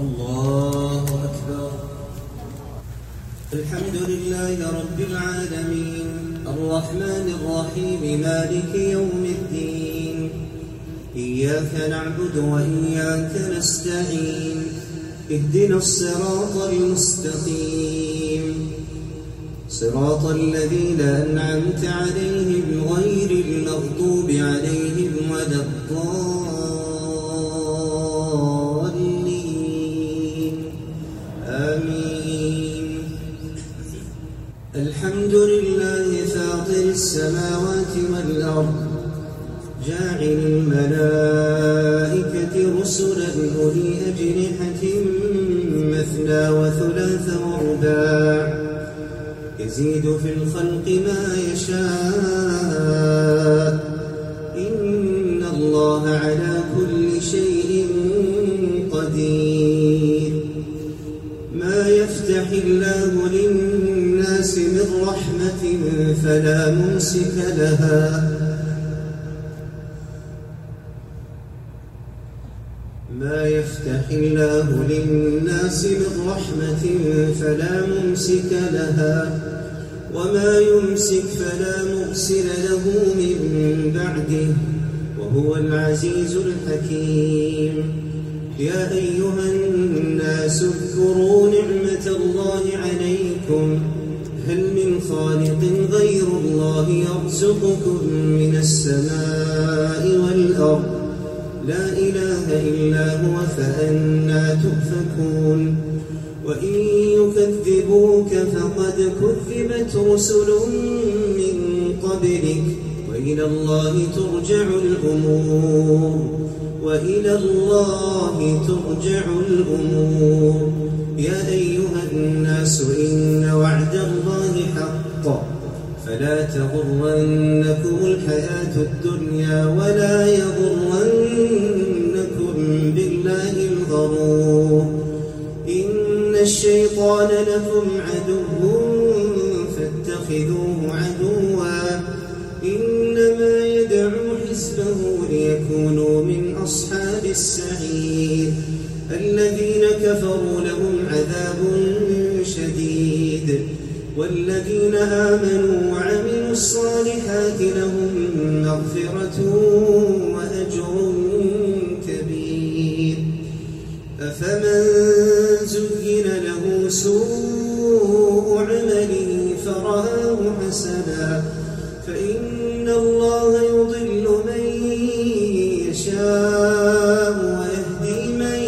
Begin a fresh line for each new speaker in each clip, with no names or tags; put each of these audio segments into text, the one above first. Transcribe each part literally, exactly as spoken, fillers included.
الله أكبر. الحمد لله رب العالمين الرحمن الرحيم مالك يوم الدين. إياك نعبد وإياك نستعين. اهدنا الصراط المستقيم صراط الذين أنعمت عليهم غير المغضوب عليهم ولا الضالين آمين. الحمد لله فاطر السماوات والأرض جاعل الملائكة رسلا أولي أجنحة مثنى وثلاث ورباع يزيد في الخلق ما يشاء إن الله على كل شيء قدير. ما يفتح الله للناس من رحمة فلا ممسك لها ما يفتح الله للناس من رحمة فلا ممسك لها وما يمسك فلا مرسل له من بعده وهو العزيز الحكيم. يا أيها الناس اذكروا نعمة الله عليكم هل من خالق غير الله يرزقكم من السماء والأرض لا إله إلا هو فأنى تؤفكون. وإن يكذبوك فقد كذبت رسل من قبلك وإلى الله ترجع الأمور وإلى الله ترجع الأمور. يا أيها الناس إن وعد الله حق فلا تغرنكم الحياة الدنيا ولا يغرنكم بالله الغرور. إن الشيطان لكم عدو فاتخذوه عدوا إنما يدعو حزبه ليكونوا من أصحاب السعير. الذين كفروا لهم عذاب شديد والذين آمنوا وعملوا الصالحات لهم مغفرة وأجر كبير. أفمن زين له سوء عمله فرآه حسنا فإن الله يضل من يشاء ويهدي من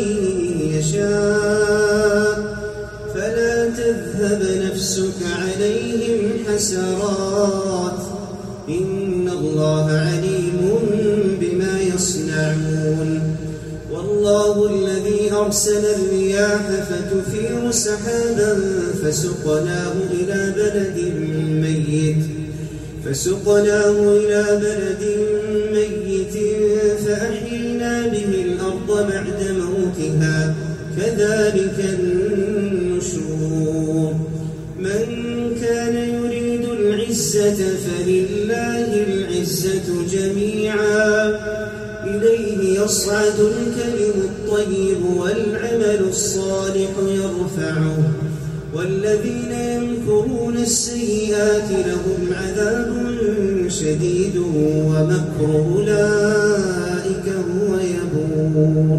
يشاء فلا تذهب نفسك عليهم حسرات إن الله عليم بما يصنعون. والله الذي أرسل الرياح فتثير سحابا فسقناه إلى بلد ميت فسقناه إلى بلد ميت فأحيينا به الأرض بعد موتها كذلك النشور. من كان يريد العزة فلله العزة جميعا إليه يصعد الكلم الطيب والعمل الصالح يرفعه والذين يمكرون السيئات لهم عذاب شديد ومكر أولئك هو يبور.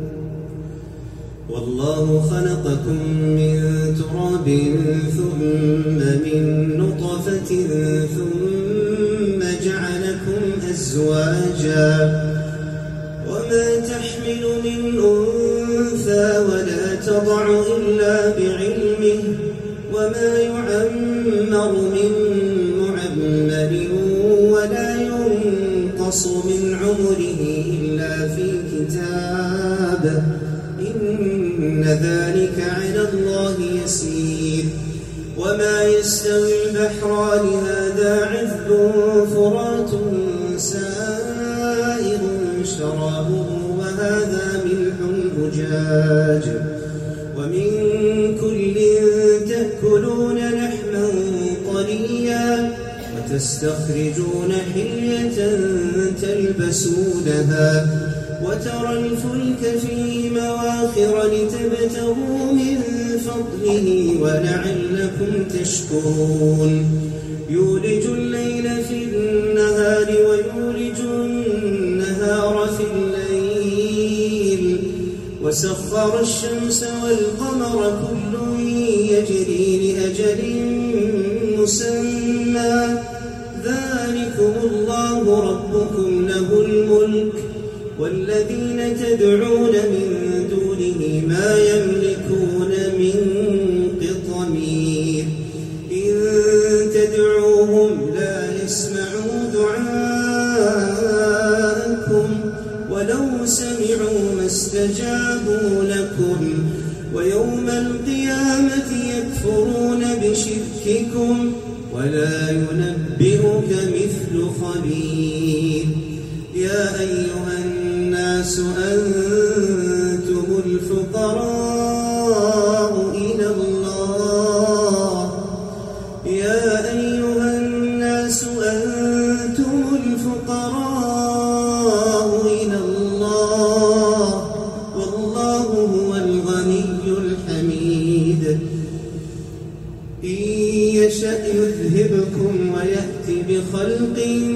والله خلقكم من تراب ثم من نطفة ثم جعلكم أزواجا وما تحمل من أنثى ولا تضع إلا بعلمه وما يعمر من معمر ولا ينقص من عمره إلا في كتاب إن ذلك على الله يسير. وما يستوي البحران هذا عذب فرات سائر شرابه وهذا ملح أجاج ومن كل تأكلون لحما طريا وتستخرجون حلية تلبسونها وترى الفلك فيه مواخر لتبتغوا من فضله ولعلكم تشكرون يولج الليل في النهار ويولج النهار في الليل وسخر الشمس والقمر كل يجري لأجل مسمى ذلكم الله ربكم له الملك والذين تدعون من دونه ما يملكون من قطمير إن تدعوهم لا يسمعوا دعاءكم ولو سمعوا ما استجابوا لكم ويوم القيامة يكفرون بشرككم ولا ينبئك مثل خبير يا أيها الناس أنتم الفقراء إلى الله يا أيها الناس أنتم الفقراء إلى الله والله هو الغني الحميد إن يشأ يذهبكم ويأتي بخلق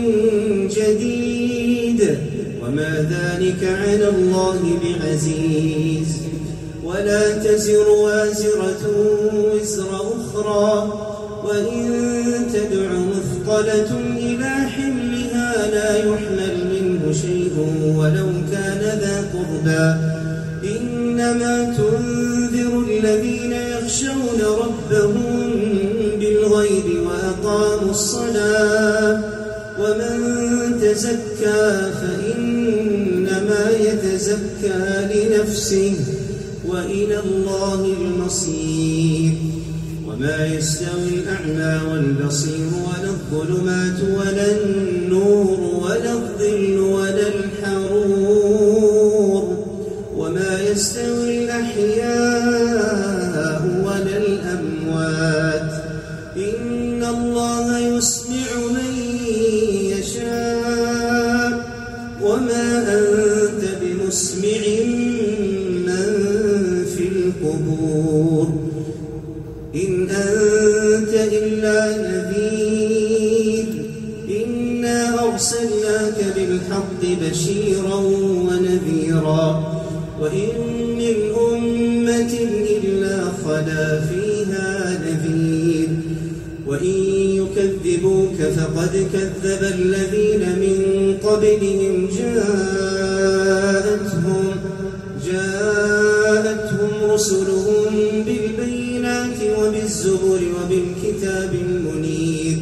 جديد وما ذلك على الله بعزيز ولا تزر وازرة وزر أخرى وإن تدع مثقلة إلى حملها لا يحمل منه شيء ولو كان ذا قربى إنما تنذر الذين يخشون ربهم بالغيب وأقاموا الصلاة ومن تزكى فإنما يتزكى لنفسه وإلى الله المصير وما يستوي الأعمى والبصير ولا الظلمات ولا النور ولا الظل ولا الحرور وما يستوي الأحياء ولا الأموات إن الله يسمع من يشاء وما أنت بمسمع من في القبور إن أنت إلا نذير إنا أرسلناك بالحق بشيرا ونذيرا وإن من أمة إلا خلا فيها نذير وإن يكذبوك فقد كذب الذين من قبلهم جاءتهم جاءتهم رسلهم بالبينات وبالزبر وبالكتاب المنير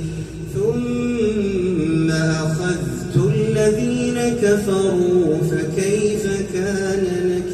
ثم أخذت الذين كفروا فكيف كان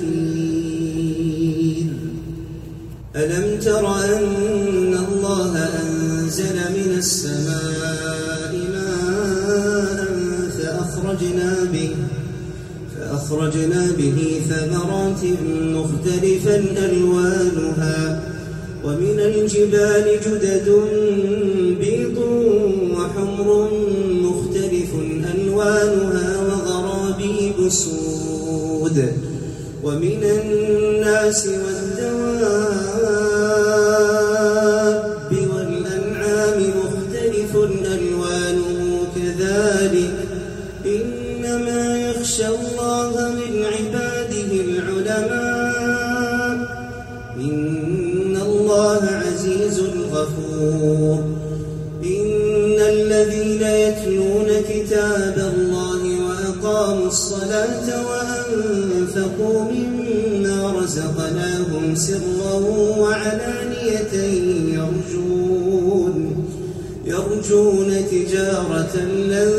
نكير ألم تر أن الله أنزل من السماء ماء فأخرجنا به فأخرجنا به ثمرات مختلفا ألوانها ومن الجبال جدد بيض وحمر مختلف ألوانها وغرابيب سود ومن الناس والدواب والأنعام مختلف ألوانه كذلك إنما يخشى الله من عباده العلماء إن الله عزيز غفور إن الذين يتلون كتاب الله وأقاموا الصلاة وأنفقوا مما رزقناهم سرا وعلانية يرجون يرجون تجارة لن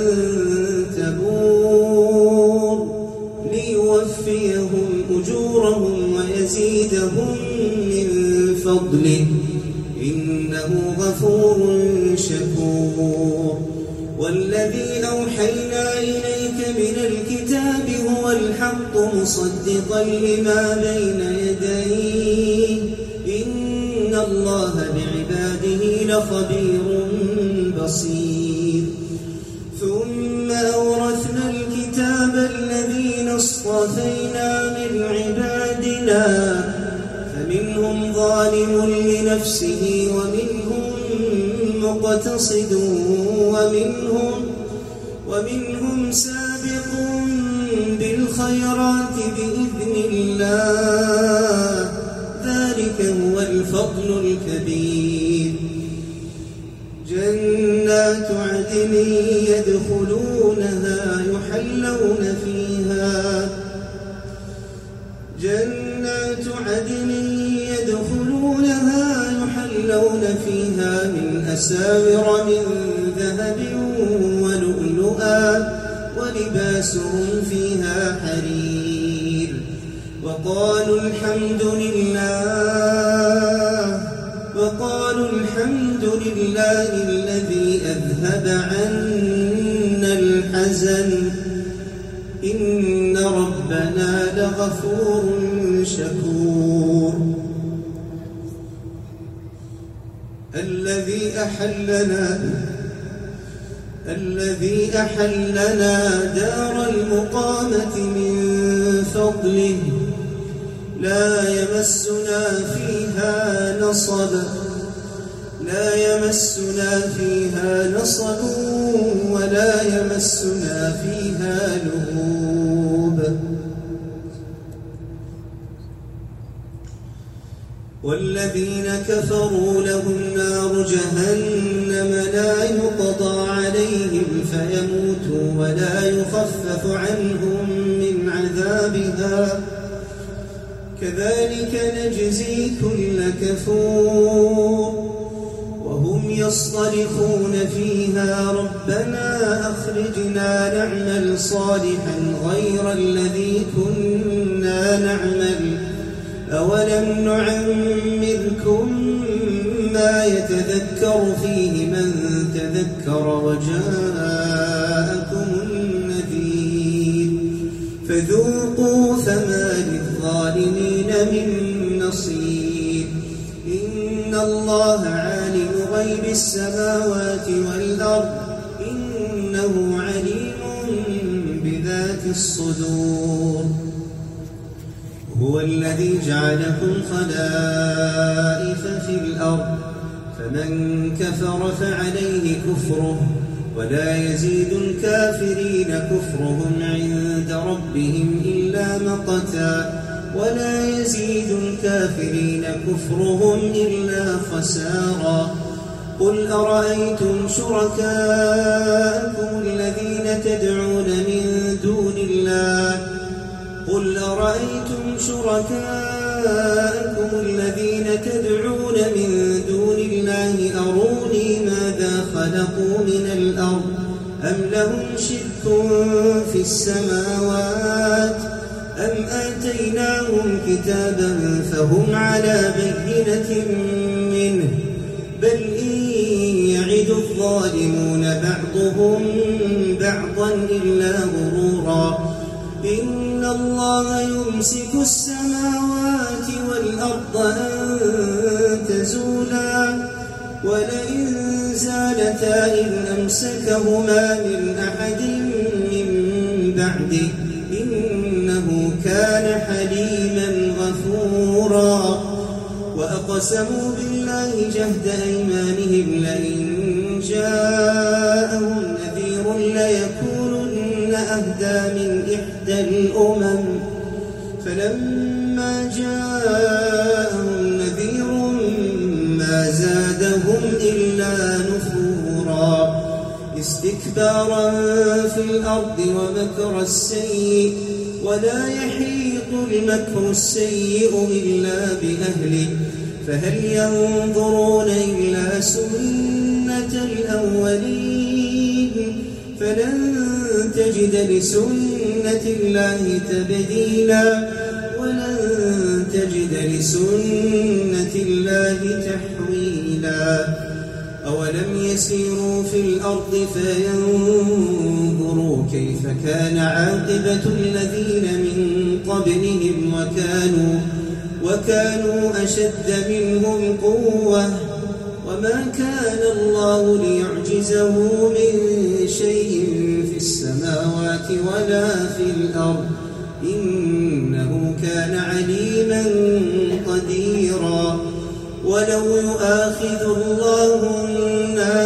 تبور ليوفيهم أجورهم ويزيدهم من فضله إنه غفور شكور والذي أوحينا إليك من الكتاب هو الحق مصدقا لما بين يديه إن الله بعباده لخبير بصير ثم أورثنا الكتاب الذين اصطفينا ظالم لنفسه ومنهم مقتصد ومنهم, ومنهم سابق بالخيرات بإذن الله ذلك هو الفضل الكبير. جنات عدن يدخلونها يحلون فيها جنات عدن يدخلونها يحلون فيها من أساور من ذهب ولؤلؤا ولباسهم فيها حرير. وقالوا الحمد لله وقالوا الحمد لله الذي أذهب عنا الحزن إن ربنا لغفور شكور. الذي أحلنا الذي أحلنا دار المقامة من فضله لا يمسنا فيها نصب لا يمسنا فيها نصب ولا يمسنا فيها لغوب. والذين كفروا لهم نار جهنم لا يقضى عليهم فيموتوا ولا يخفف عنهم من عذابها كذلك نجزي كل كفور. وهم يصطرخون فيها ربنا أخرجنا نعمل صالحا غير الذي كنا نعمل أولم نعمركم ما يتذكر فيه من تذكر وجاءكم النذير فذوقوا فما للظالمين من نصير. إن الله عالم غيب السماوات والأرض إنه عليم بذات الصدور. هو الذي جعلكم خلائف في الأرض فمن كفر فعليه كفره ولا يزيد الكافرين كفرهم عند ربهم إلا مقتا ولا يزيد الكافرين كفرهم إلا خسارا. قل أرأيتم شركاءكم الذين تدعون من دون الله قل أرأيتم شركاءكم الذين تدعون من دون الله أروني ماذا خلقوا من الأرض أم لهم شرك في السماوات أم آتيناهم كتابا فهم على بينة منه بل إن يعد الظالمون بعضهم بعضا إلا غرورا. إن الله يمسك السماوات والأرض أن تزولا ولئن زالتا إن أمسكهما من أحد من بعده إنه كان حليما غفورا. وأقسموا بالله جهد أيمانهم لئن جاءهم نذير ليكونن أهدى من إحدى الأمم فلما جاءهم نذير ما زادهم إلا نفورا استكبارا في الأرض ومكر السيء ولا يحيط المكر السيء إلا بأهله فهل ينظرون إلا سنة الأولين فلن تجد لسنة الله تبديلا ولن تجد لسنة الله تحويلا. أولم يسيروا في الأرض فينظروا كيف كان عاقبة الذين من قبلهم وكانوا, وكانوا أشد منهم قوة وما كان الله ليعجزه من شيء في السماوات ولا في الأرض إنه كان عليما قديرا.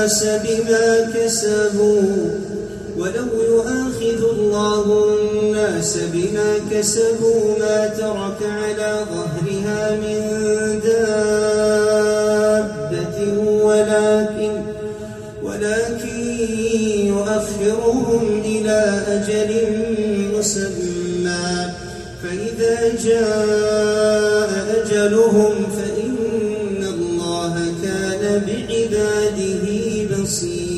الناس بما كسبوا ولو يؤاخذ الله الناس بما كسبوا ما ترك على ظهرها من دابة ولكن ولكن يؤخرهم إلى أجل مسمى فإذا جاء أجلهم فإن الله كان بعباده بصيرا.